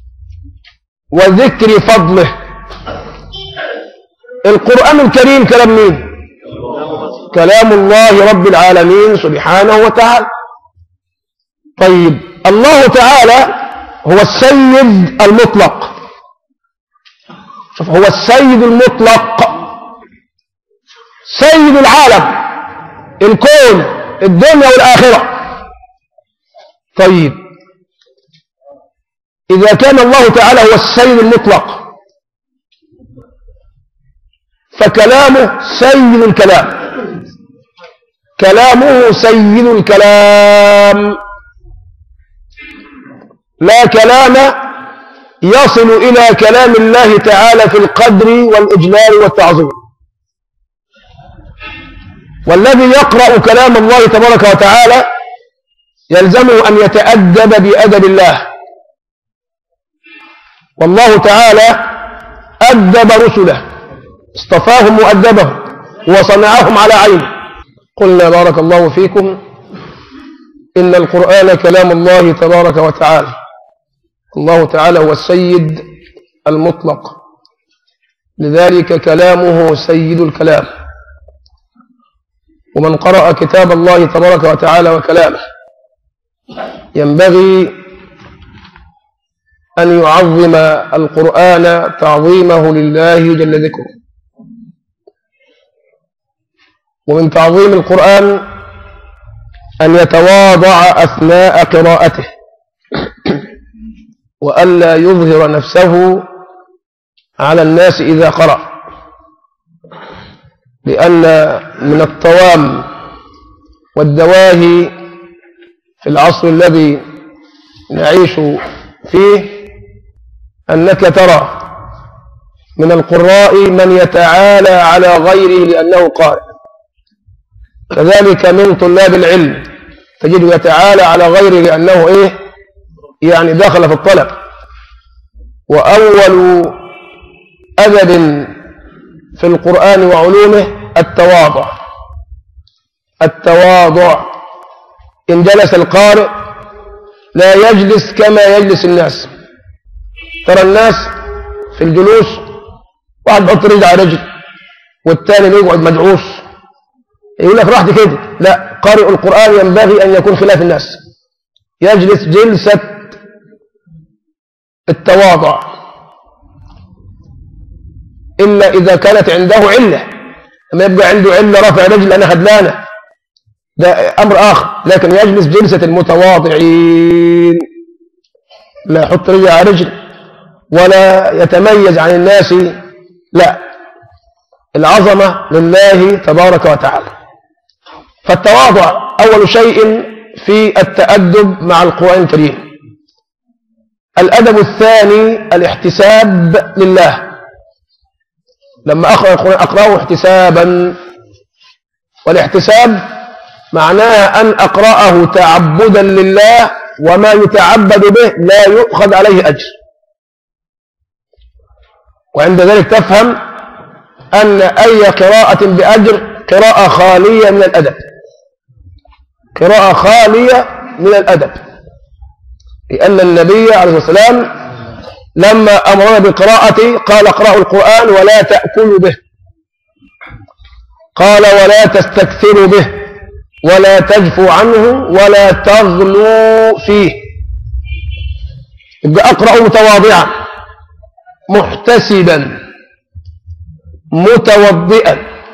وذكر فضله. القرآن الكريم كلام مين؟ كلام الله رب العالمين سبحانه وتعالى. طيب الله تعالى هو السيد المطلق. شوف، هو السيد المطلق، سيد العالم، الكون، الدنيا والآخرة. طيب إذا كان الله تعالى هو السيد المطلق فكلامه سيد الكلام، كلامه سيد الكلام، لا كلام يصل إلى كلام الله تعالى في القدر والإجلال والتعظيم. والذي يقرأ كلام الله تبارك وتعالى يلزمه أن يتأدب بأدب الله. والله تعالى أدب رسله، اصطفاهم وأدبهم وصنعهم على عينه. قلنا بارك الله فيكم إن القرآن كلام الله تبارك وتعالى. الله تعالى هو السيد المطلق، لذلك كلامه سيد الكلام. ومن قرأ كتاب الله تبارك وتعالى وكلامه ينبغي أن يعظم القرآن تعظيمه لله جل ذكره. ومن تعظيم القرآن أن يتواضع أثناء قراءته وألا يظهر نفسه على الناس إذا قرأ، لأن من الطوام والدواهي في العصر الذي نعيش فيه أنك ترى من القراء من يتعالى على غيره لأنه قارئ، كذلك من طلاب العلم تجده يتعالى على غيره لأنه إيه يعني دخل في الطلب. وأول أدب في القرآن وعلومه التواضع. التواضع، إن جلس القارئ لا يجلس كما يجلس الناس. ترى الناس في الجلوس واحد بيحط رجل على رجل والتاني يقعد مدعوس، يقول لك راحتي كده. لا، قارئ القرآن ينبغي أن يكون خلاف الناس، يجلس جلسة التواضع، إلا إذا كانت عنده علة. لما يبقى عنده علة رفع رجل أنا خدلانة ده أمر آخر، لكن يجلس جلسة المتواضعين، لا يحط رجل على رجل ولا يتميز عن الناس، لا، العظمة لله تبارك وتعالى. فالتواضع أول شيء في التأدب مع القرآن الكريم. الأدب الثاني الاحتساب لله. لما أقرأ القرآن أقرأه احتسابا، والاحتساب معناها أن أقرأه تعبدا لله، وما يتعبد به لا يؤخذ عليه أجر. وعند ذلك تفهم أن أي قراءة بأجر قراءة خالية من الأدب، قراءة خالية من الأدب، لأن النبي عليه الصلاة والسلام لما أمرنا بالقراءة قال اقرأوا القرآن ولا تأكلوا به، قال ولا تستكثروا به، ولا تجفوا عنه، ولا تغلوا فيه. يبقى أقرأ متواضعا محتسبا متوضئا.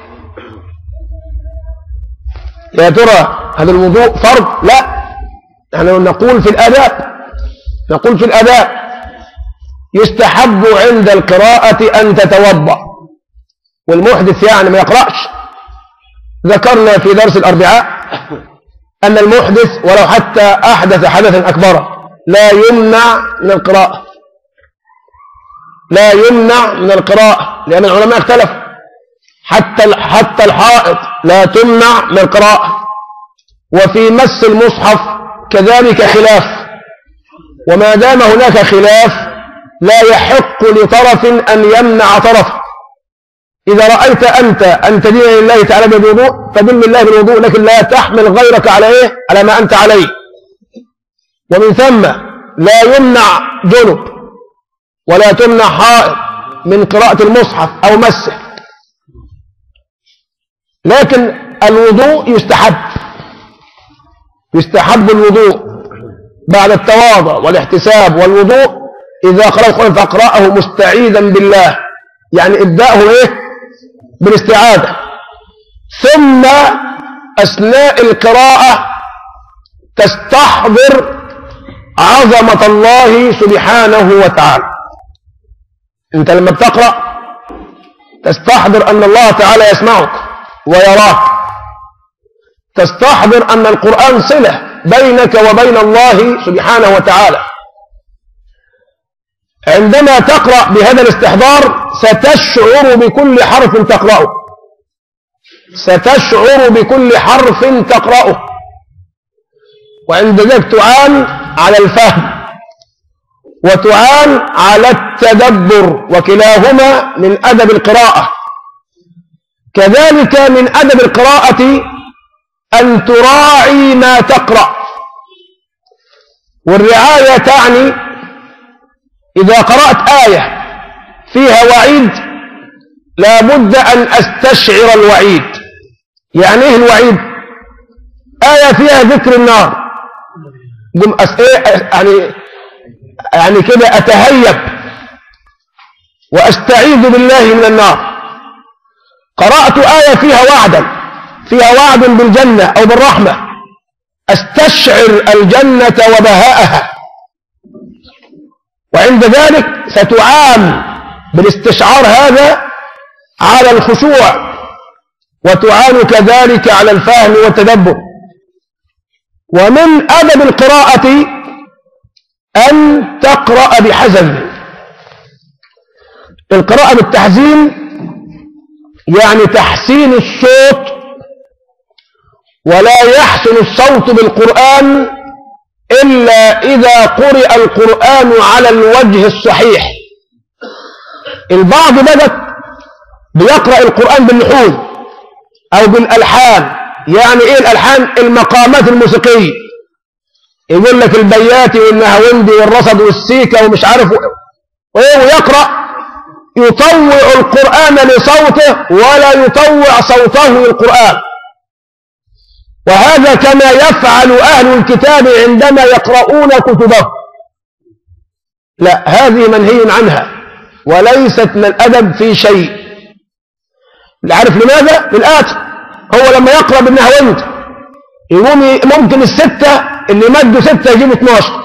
يا ترى هذا الوضوء فرض؟ لا، نحن نقول في الآداب، نقول في الآداب يستحب عند القراءة أن تتوضأ، والمحدث يعني ما يقرأش. ذكرنا في درس الأربعاء أن المحدث ولو حتى أحدث حدثا أكبر لا يمنع من القراءة، لا يمنع من القراءة، لأن العلماء اختلفوا. حتى حتى الحائط لا تمنع من القراءة. وفي مس المصحف كذلك خلاف، وما دام هناك خلاف لا يحق لطرف أن يمنع طرفا. إذا رأيت أنت أن تدين لله تعالى بالوضوء فدل الله بالوضوء، لكن لا تحمل غيرك على إيه؟ على ما أنت عليه. ومن ثم لا يمنع جنب ولا تمنع حائض من قراءة المصحف أو مسه. لكن الوضوء يستحب يستحب الوضوء بعد التواضع والاحتساب والوضوء. إذا قرأ القرآن فاقرأه مستعيذا بالله، يعني ابدأه إيه؟ بالاستعاذة. ثم أثناء القراءة تستحضر عظمة الله سبحانه وتعالى. أنت لما بتقرأ تستحضر أن الله تعالى يسمعك ويراك، تستحضر أن القرآن صلة بينك وبين الله سبحانه وتعالى. عندما تقرأ بهذا الاستحضار ستشعر بكل حرف تقرأه ستشعر بكل حرف تقرأه وعند ذلك تعان على الفهم وتعان على التدبر، وكلاهما من أدب القراءة. كذلك من أدب القراءة أن تراعي ما تقرأ، والرعاية تعني إذا قرأت آية فيها وعيد لا بد أن أستشعر الوعيد. يعني إيه الوعيد؟ آية فيها ذكر النار، يعني يعني كده أتهيب وأستعيذ بالله من النار. قرأت آية فيها وعدا فيها وعد بالجنة أو بالرحمة، أستشعر الجنة وبهاءها، وعند ذلك ستعان بالاستشعار هذا على الخشوع، وتعان كذلك على الفهم والتدبر. ومن أدب القراءة أن تقرأ بحزم. القراءة بالتحزين يعني تحسين الصوت، ولا يحسن الصوت بالقرآن إلا إذا قرئ القرآن على الوجه الصحيح. البعض بدأ بيقرأ القرآن باللحون أو بالألحان. يعني إيه الألحان؟ المقامات الموسيقية، يقول لك البياتي والنهاوندي والرصد والسيكة ومش عارف ايه، ويقرأ يطوع القرآن لصوته ولا يطوع صوته للقرآن. وهذا كما يفعل أهل الكتاب عندما يقرؤون كتبهم. لا، هذه منهي عنها وليست من الأدب في شيء. عارف لماذا؟ للآتي: هو لما يقرأ بالنهاوند يقوم ممكن الستة اللي مدوا ستة يجيب اثناشر،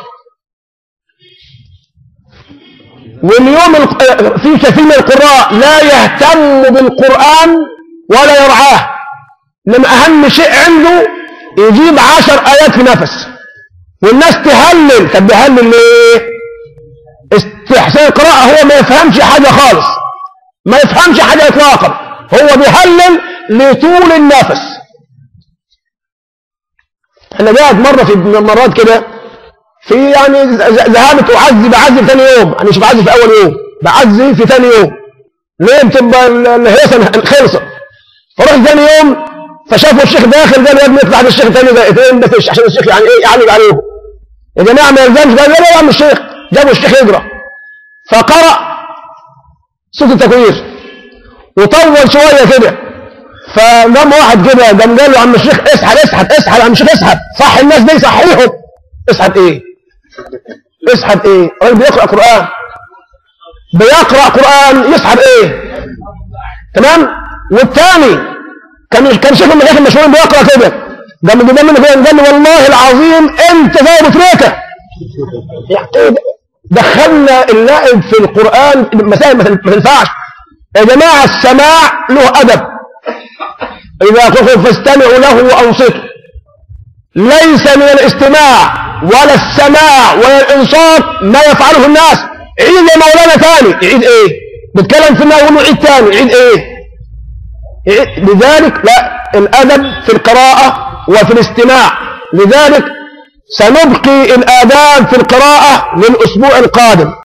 واليوم في كثير من القراء لا يهتم بالقرآن ولا يرعاه، لما أهم شيء عنده يجيب عشر آيات في نفس، والناس تهلل. طب بيهلل ليه؟ استحسان القراءة هو ما يفهمش حاجة خالص، ما يفهمش حاجة إطلاقا، هو بيهلل لطول النفس. احنا جاءت مرة في مرات كده في يعني ذهبت أعزي بعزي في ثاني يوم، أنا مش بعزي في أول يوم، بعزي في ثاني يوم. ليه؟ بتبقى الهيصة خلصت. فرحت ثاني يوم فشافوا الشيخ داخل، قال يا ابني اطلع الشيخ ثاني دقيقتين بس عشان الشيخ يعني ايه يعلق عليهم. يا جماعة ما يلزمش. قال لا يا عم الشيخ. جابوا الشيخ يقرأ، فقرأ صوت التكوير وطول شوية كده، فقام واحد كده قام قال له يا عم الشيخ اسحب اسحب اسحب يا عم الشيخ اسحب، صح الناس دي صحيهم. اسحب ايه؟ اسحب ايه؟ الراجل بيقرأ قرآن بيقرأ قرآن يسحب ايه؟ تمام؟ والثاني كان كان شيخ من المشايخ المشهورين بيقرأ كده، قام جدا منه كده قال له والله العظيم انت زي بتريكه. يعني دخلنا اللعب في القرآن مسائل ما تنفعش. يا جماعة السماع له أدب، إذا قلتم فاستمعوا له وأنصتوا. ليس من الاستماع ولا السماع ولا الإنصات ما يفعله الناس. عيد يا مولانا ثاني. عيد إيه؟ بتكلم في النار وله عيد ثاني. عيد إيه؟ عيد. لذلك لا، الأدب في القراءة وفي الاستماع. لذلك سنبقي الآداب في القراءة للأسبوع القادم.